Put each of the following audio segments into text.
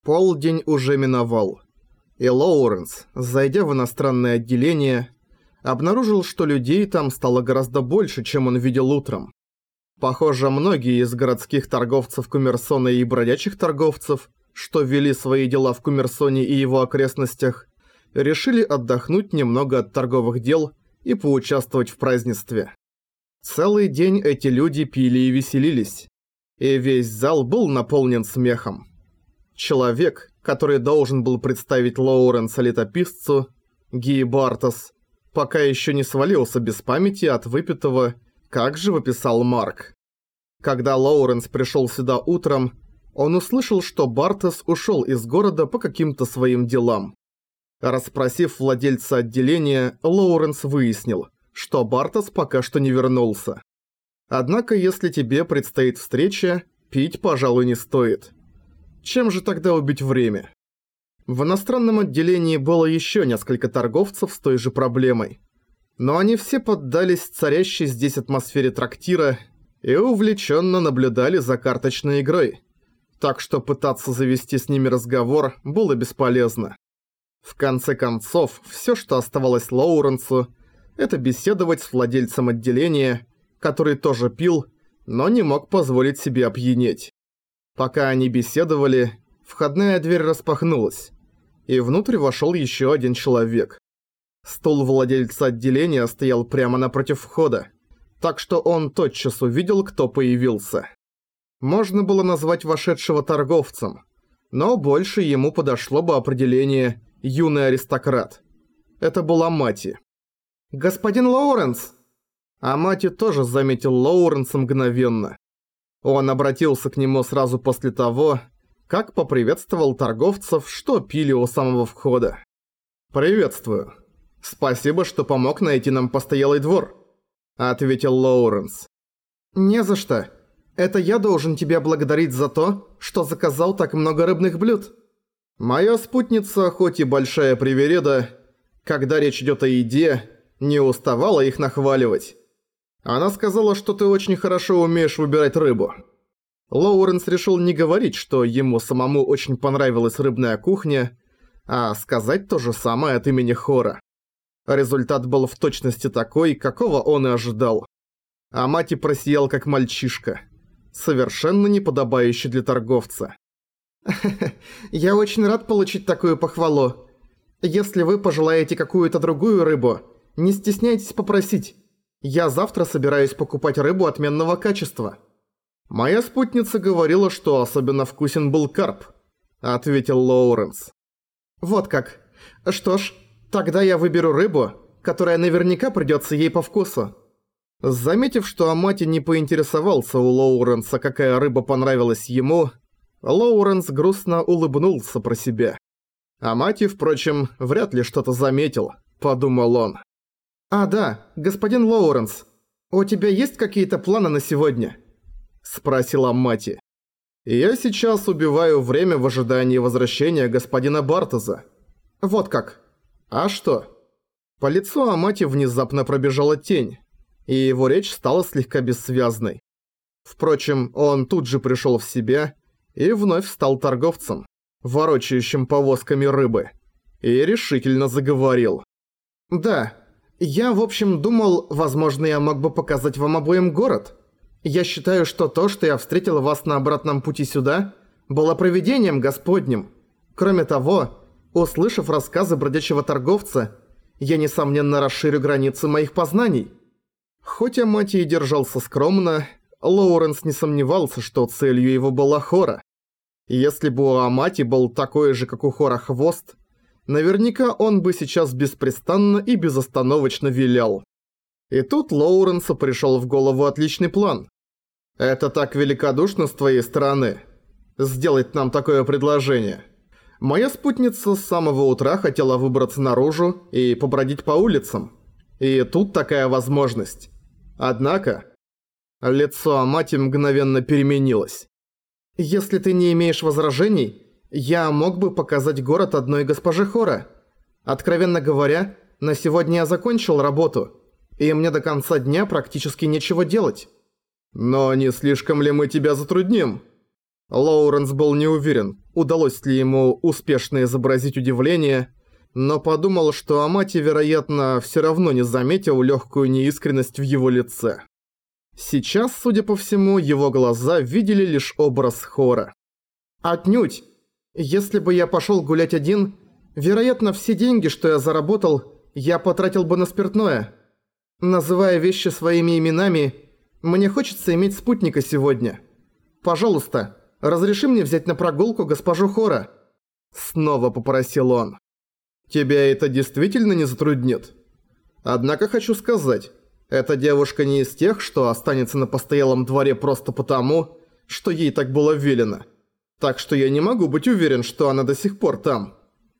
Полдень уже миновал, и Лоуренс, зайдя в иностранное отделение, обнаружил, что людей там стало гораздо больше, чем он видел утром. Похоже, многие из городских торговцев Коммерсона и бродячих торговцев, что вели свои дела в Коммерсоне и его окрестностях, решили отдохнуть немного от торговых дел и поучаствовать в празднестве. Целый день эти люди пили и веселились, и весь зал был наполнен смехом. Человек, который должен был представить Лоуренса летописцу, Ги Бартос, пока еще не свалился без памяти от выпитого, как живописал Марк. Когда Лоуренс пришел сюда утром, он услышал, что Бартос ушел из города по каким-то своим делам. Расспросив владельца отделения, Лоуренс выяснил, что Бартос пока что не вернулся. Однако, если тебе предстоит встреча, пить, пожалуй, не стоит. Чем же тогда убить время? В иностранном отделении было еще несколько торговцев с той же проблемой. Но они все поддались царящей здесь атмосфере трактира и увлеченно наблюдали за карточной игрой. Так что пытаться завести с ними разговор было бесполезно. В конце концов, все, что оставалось Лоуренсу, это беседовать с владельцем отделения, который тоже пил, но не мог позволить себе опьянеть. Пока они беседовали, входная дверь распахнулась, и внутрь вошел еще один человек. Стул владельца отделения стоял прямо напротив входа, так что он тотчас увидел, кто появился. Можно было назвать вошедшего торговцем, но больше ему подошло бы определение «юный аристократ». Это была Мати. «Господин Лоуренс!» А Мати тоже заметил Лоуренса мгновенно. Он обратился к нему сразу после того, как поприветствовал торговцев, что пили у самого входа. «Приветствую. Спасибо, что помог найти нам постоялый двор», — ответил Лоуренс. «Не за что. Это я должен тебя благодарить за то, что заказал так много рыбных блюд. Моя спутница, хоть и большая привереда, когда речь идет о еде, не уставала их нахваливать. Она сказала, что ты очень хорошо умеешь выбирать рыбу». Лоуренс решил не говорить, что ему самому очень понравилась рыбная кухня, а сказать то же самое от имени хора. Результат был в точности такой, какого он и ожидал. А Мати просиял как мальчишка, совершенно неподобающий для торговца. «Я очень рад получить такую похвалу. Если вы пожелаете какую-то другую рыбу, не стесняйтесь попросить. Я завтра собираюсь покупать рыбу отменного качества». «Моя спутница говорила, что особенно вкусен был карп», — ответил Лоуренс. «Вот как. Что ж, тогда я выберу рыбу, которая наверняка придётся ей по вкусу». Заметив, что Амати не поинтересовался у Лоуренса, какая рыба понравилась ему, Лоуренс грустно улыбнулся про себя. Амати, впрочем, вряд ли что-то заметил, подумал он. «А да, господин Лоуренс, у тебя есть какие-то планы на сегодня?» — спросила Мати. «Я сейчас убиваю время в ожидании возвращения господина Бартоза». «Вот как? А что?» По лицу Амати внезапно пробежала тень, и его речь стала слегка бессвязной. Впрочем, он тут же пришел в себя и вновь стал торговцем, ворочающим повозками рыбы, и решительно заговорил. «Да, я, в общем, думал, возможно, я мог бы показать вам обоим город. Я считаю, что то, что я встретил вас на обратном пути сюда, было провидением Господним. Кроме того, услышав рассказы бродячего торговца, я, несомненно, расширю границы моих познаний». Хоть Амати и держался скромно, Лоуренс не сомневался, что целью его была Хора. Если бы у Амати был такой же, как у Хора, хвост, наверняка он бы сейчас беспрестанно и безостановочно вилял. И тут Лоуренсу пришел в голову отличный план. «Это так великодушно с твоей стороны, сделать нам такое предложение. Моя спутница с самого утра хотела выбраться наружу и побродить по улицам. И тут такая возможность. Однако...» Лицо Амати мгновенно переменилось. «Если ты не имеешь возражений, я мог бы показать город одной госпоже Хора. Откровенно говоря, на сегодня я закончил работу, и мне до конца дня практически нечего делать». «Но не слишком ли мы тебя затрудним?» Лоуренс был не уверен, удалось ли ему успешно изобразить удивление, но подумал, что Амати, вероятно, всё равно не заметил лёгкую неискренность в его лице. Сейчас, судя по всему, его глаза видели лишь образ Хора. «Отнюдь! Если бы я пошёл гулять один, вероятно, все деньги, что я заработал, я потратил бы на спиртное. Называя вещи своими именами, мне хочется иметь спутника сегодня. Пожалуйста, разреши мне взять на прогулку госпожу Хора». Снова попросил он. «Тебя это действительно не затруднит? Однако хочу сказать, эта девушка не из тех, что останется на постоялом дворе просто потому, что ей так было велено. Так что я не могу быть уверен, что она до сих пор там».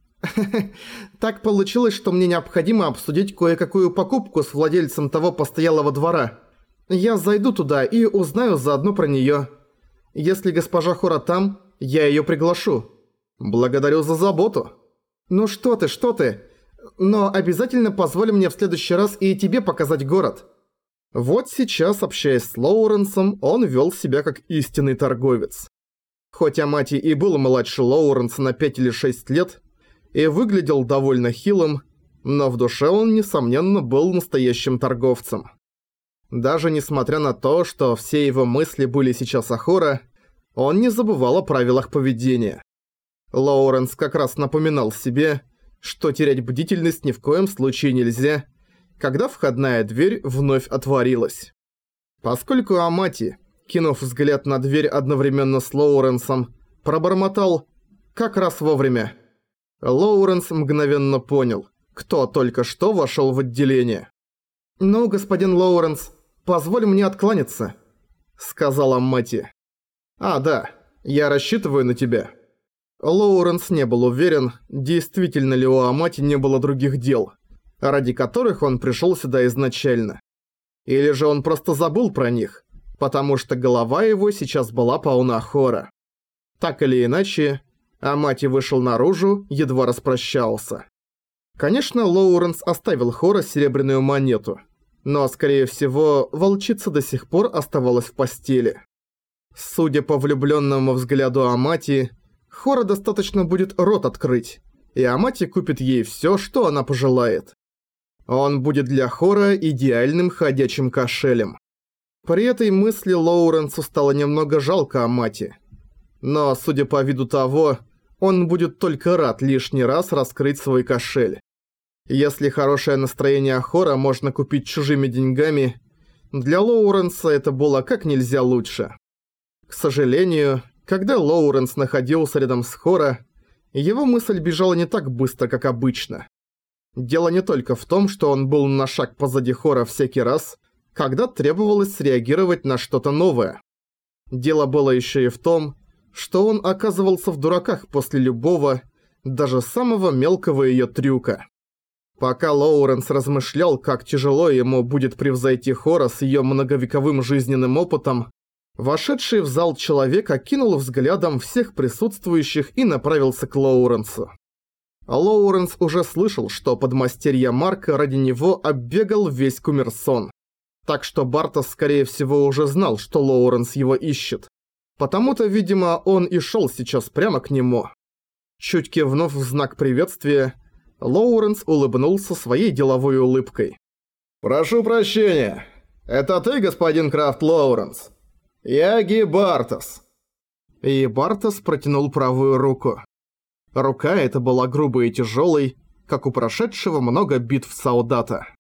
«Так получилось, что мне необходимо обсудить кое-какую покупку с владельцем того постоялого двора. Я зайду туда и узнаю заодно про неё. Если госпожа Хора там, я её приглашу». «Благодарю за заботу». «Ну что ты, но обязательно позволь мне в следующий раз и тебе показать город». Вот сейчас, общаясь с Лоуренсом, он вел себя как истинный торговец. Хоть Амати и был младше Лоуренса на 5 или 6 лет, и выглядел довольно хилым, но в душе он, несомненно, был настоящим торговцем. Даже несмотря на то, что все его мысли были сейчас о Хора, он не забывал о правилах поведения. Лоуренс как раз напоминал себе, что терять бдительность ни в коем случае нельзя, когда входная дверь вновь отворилась. Поскольку Амати, кинув взгляд на дверь одновременно с Лоуренсом, пробормотал «как раз вовремя», Лоуренс мгновенно понял, кто только что вошел в отделение. «Ну, господин Лоуренс, позволь мне откланяться», — сказал Амати. «А, да, я рассчитываю на тебя». Лоуренс не был уверен, действительно ли у Амати не было других дел, ради которых он пришел сюда изначально. Или же он просто забыл про них, потому что голова его сейчас была полна Хора. Так или иначе, Амати вышел наружу, едва распрощался. Конечно, Лоуренс оставил Хора серебряную монету, но, скорее всего, волчица до сих пор оставалась в постели. Судя по влюблённому взгляду Амати, Хора достаточно будет рот открыть, и Амати купит ей всё, что она пожелает. Он будет для Хора идеальным ходячим кошелем. При этой мысли Лоуренсу стало немного жалко Амати. Но, судя по виду того, он будет только рад лишний раз раскрыть свой кошель. Если хорошее настроение Хора можно купить чужими деньгами, для Лоуренса это было как нельзя лучше. К сожалению, когда Лоуренс находился рядом с Хора, его мысль бежала не так быстро, как обычно. Дело не только в том, что он был на шаг позади Хора всякий раз, когда требовалось среагировать на что-то новое. Дело было еще и в том, что он оказывался в дураках после любого, даже самого мелкого её трюка. Пока Лоуренс размышлял, как тяжело ему будет превзойти Хора с её многовековым жизненным опытом, вошедший в зал человек окинул взглядом всех присутствующих и направился к Лоуренсу. Лоуренс уже слышал, что подмастерье Марка ради него оббегал весь Кумерсон. Так что Бартос, скорее всего, уже знал, что Лоуренс его ищет. Потому-то, видимо, он и шел сейчас прямо к нему. Чуть кивнув в знак приветствия, Лоуренс улыбнулся своей деловой улыбкой. «Прошу прощения. Это ты, господин Крафт Лоуренс? Я Ги Бартос». И Бартос протянул правую руку. Рука эта была грубой и тяжелой, как у прошедшего много битв солдата.